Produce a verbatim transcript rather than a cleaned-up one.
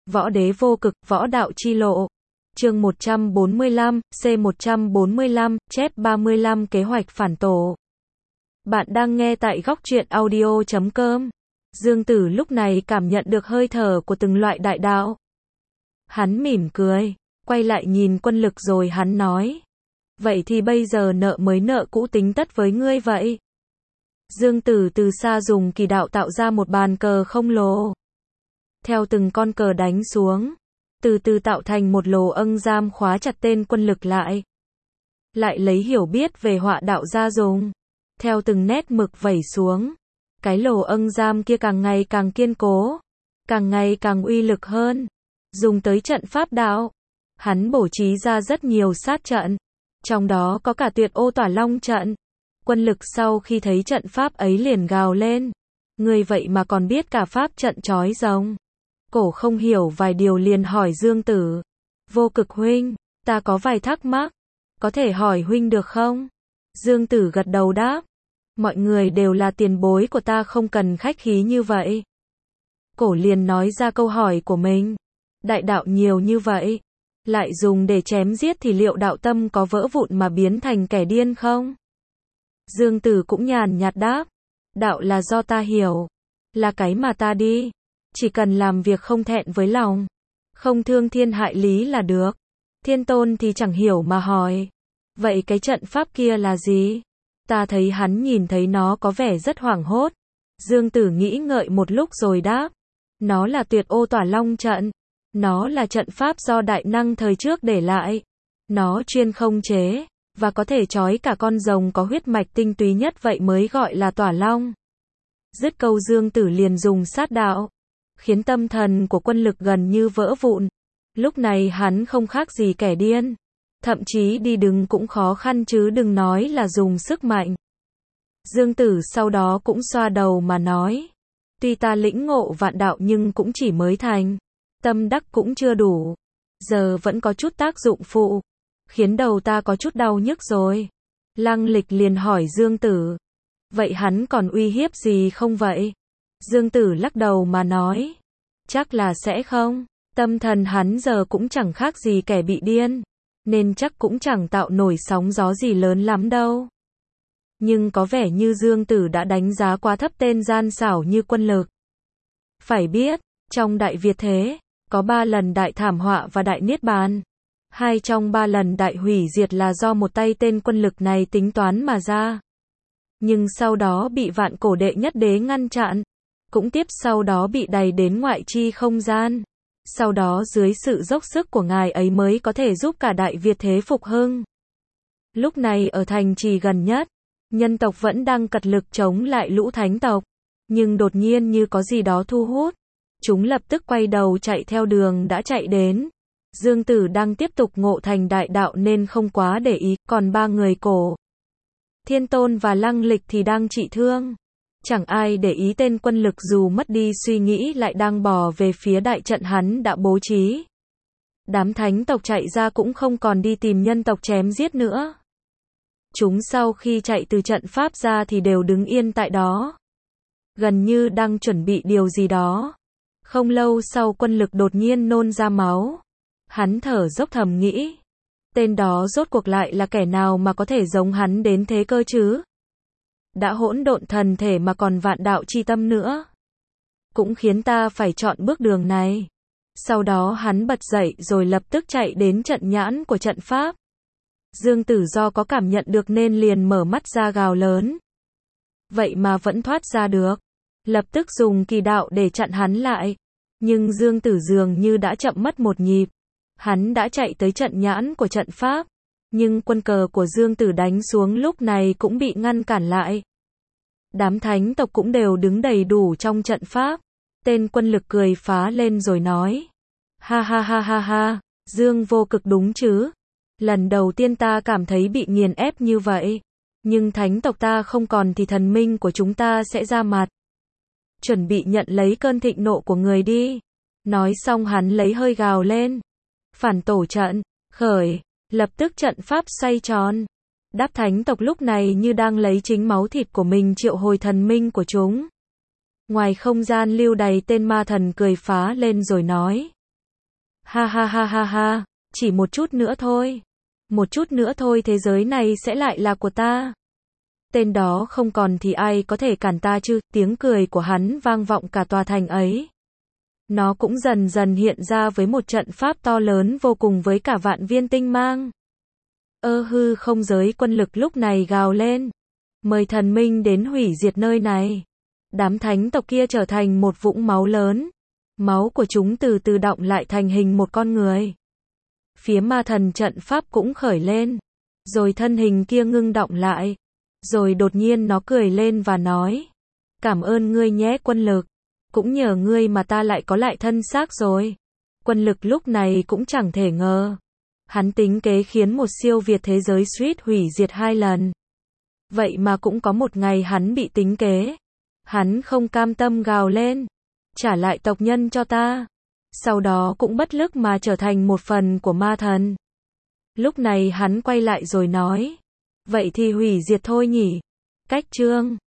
Võ đế vô cực, võ đạo chi lộ. Chương một trăm bốn mươi lăm, C một trăm bốn mươi lăm, chép ba mươi lăm kế hoạch phản tổ. Bạn đang nghe tại góc truyện audio chấm com. Dương Tử lúc này cảm nhận được hơi thở của từng loại đại đạo. Hắn mỉm cười, quay lại nhìn Quân Lực rồi hắn nói. Vậy thì bây giờ nợ mới nợ cũ tính tất với ngươi vậy. Dương Tử từ xa dùng kỳ đạo tạo ra một bàn cờ không lồ. Theo từng con cờ đánh xuống, từ từ tạo thành một lồ âng giam khóa chặt tên Quân Lực lại. Lại lấy hiểu biết về họa đạo ra dùng. Theo từng nét mực vẩy xuống, cái lồ âng giam kia càng ngày càng kiên cố, càng ngày càng uy lực hơn. Dùng tới trận pháp đạo, hắn bổ trí ra rất nhiều sát trận, trong đó có cả Tuyệt Ô Tỏa Long trận. Quân Lực sau khi thấy trận pháp ấy liền gào lên, người vậy mà còn biết cả pháp trận chói rồng. Cổ không hiểu vài điều liền hỏi Dương Tử. Vô Cực huynh, ta có vài thắc mắc, có thể hỏi huynh được không? Dương Tử gật đầu đáp. Mọi người đều là tiền bối của ta, không cần khách khí như vậy. Cổ liền nói ra câu hỏi của mình. Đại đạo nhiều như vậy, lại dùng để chém giết thì liệu đạo tâm có vỡ vụn mà biến thành kẻ điên không? Dương Tử cũng nhàn nhạt đáp. Đạo là do ta hiểu, là cái mà ta đi. Chỉ cần làm việc không thẹn với lòng, không thương thiên hại lý là được. Thiên Tôn thì chẳng hiểu mà hỏi. Vậy cái trận pháp kia là gì? Ta thấy hắn nhìn thấy nó có vẻ rất hoảng hốt. Dương Tử nghĩ ngợi một lúc rồi đáp. Nó là Tuyệt Ô Tỏa Long trận. Nó là trận pháp do đại năng thời trước để lại. Nó chuyên không chế, và có thể trói cả con rồng có huyết mạch tinh túy nhất, vậy mới gọi là Tỏa Long. Dứt câu Dương Tử liền dùng sát đạo, khiến tâm thần của Quân Lực gần như vỡ vụn. Lúc này hắn không khác gì kẻ điên. Thậm chí đi đứng cũng khó khăn chứ đừng nói là dùng sức mạnh. Dương Tử sau đó cũng xoa đầu mà nói. Tuy ta lĩnh ngộ vạn đạo nhưng cũng chỉ mới thành. Tâm đắc cũng chưa đủ. Giờ vẫn có chút tác dụng phụ. Khiến đầu ta có chút đau nhức rồi. Lăng Lịch liền hỏi Dương Tử. Vậy hắn còn uy hiếp gì không vậy? Dương Tử lắc đầu mà nói. Chắc là sẽ không. Tâm thần hắn giờ cũng chẳng khác gì kẻ bị điên. Nên chắc cũng chẳng tạo nổi sóng gió gì lớn lắm đâu. Nhưng có vẻ như Dương Tử đã đánh giá quá thấp tên gian xảo như Quân Lực. Phải biết, trong Đại Việt thế, có ba lần đại thảm họa và đại niết bàn. Hai trong ba lần đại hủy diệt là do một tay tên Quân Lực này tính toán mà ra. Nhưng sau đó bị Vạn Cổ Đệ Nhất Đế ngăn chặn. Cũng tiếp sau đó bị đày đến ngoại chi không gian. Sau đó dưới sự dốc sức của ngài ấy mới có thể giúp cả Đại Việt thế phục hưng. Lúc này ở thành trì gần nhất, nhân tộc vẫn đang cật lực chống lại lũ thánh tộc. Nhưng đột nhiên như có gì đó thu hút. Chúng lập tức quay đầu chạy theo đường đã chạy đến. Dương Tử đang tiếp tục ngộ thành đại đạo nên không quá để ý, còn ba người Cổ, Thiên Tôn và Lăng Lịch thì đang trị thương. Chẳng ai để ý tên Quân Lực dù mất đi suy nghĩ lại đang bò về phía đại trận hắn đã bố trí. Đám thánh tộc chạy ra cũng không còn đi tìm nhân tộc chém giết nữa. Chúng sau khi chạy từ trận pháp ra thì đều đứng yên tại đó. Gần như đang chuẩn bị điều gì đó. Không lâu sau Quân Lực đột nhiên nôn ra máu. Hắn thở dốc thầm nghĩ. Tên đó rốt cuộc lại là kẻ nào mà có thể giống hắn đến thế cơ chứ? Đã hỗn độn thần thể mà còn vạn đạo chi tâm nữa. Cũng khiến ta phải chọn bước đường này. Sau đó hắn bật dậy rồi lập tức chạy đến trận nhãn của trận pháp. Dương Tử do có cảm nhận được nên liền mở mắt ra gào lớn. Vậy mà vẫn thoát ra được. Lập tức dùng kỳ đạo để chặn hắn lại. Nhưng Dương Tử dường như đã chậm mất một nhịp. Hắn đã chạy tới trận nhãn của trận pháp. Nhưng quân cờ của Dương Tử đánh xuống lúc này cũng bị ngăn cản lại. Đám thánh tộc cũng đều đứng đầy đủ trong trận pháp. Tên Quân Lực cười phá lên rồi nói. Ha ha ha ha ha, Dương Vô Cực đúng chứ. Lần đầu tiên ta cảm thấy bị nghiền ép như vậy. Nhưng thánh tộc ta không còn thì thần minh của chúng ta sẽ ra mặt. Chuẩn bị nhận lấy cơn thịnh nộ của người đi. Nói xong hắn lấy hơi gào lên. Phản tổ trận, khởi. Lập tức trận pháp xoay tròn. Đáp thánh tộc lúc này như đang lấy chính máu thịt của mình triệu hồi thần minh của chúng. Ngoài không gian lưu đầy tên ma thần cười phá lên rồi nói. Ha ha ha ha ha, chỉ một chút nữa thôi. Một chút nữa thôi thế giới này sẽ lại là của ta. Tên đó không còn thì ai có thể cản ta chứ, tiếng cười của hắn vang vọng cả tòa thành ấy. Nó cũng dần dần hiện ra với một trận pháp to lớn vô cùng với cả vạn viên tinh mang. Ơ hư không giới quân lực lúc này gào lên. Mời thần minh đến hủy diệt nơi này. Đám thánh tộc kia trở thành một vũng máu lớn. Máu của chúng từ từ đọng lại thành hình một con người. Phía ma thần trận pháp cũng khởi lên. Rồi thân hình kia ngưng đọng lại. Rồi đột nhiên nó cười lên và nói. Cảm ơn ngươi nhé quân lực. Cũng nhờ ngươi mà ta lại có lại thân xác rồi. Quân lực lúc này cũng chẳng thể ngờ. Hắn tính kế khiến một siêu việt thế giới suýt hủy diệt hai lần. Vậy mà cũng có một ngày hắn bị tính kế. Hắn không cam tâm gào lên. Trả lại tộc nhân cho ta. Sau đó cũng bất lực mà trở thành một phần của ma thần. Lúc này hắn quay lại rồi nói. Vậy thì hủy diệt thôi nhỉ. Cách chương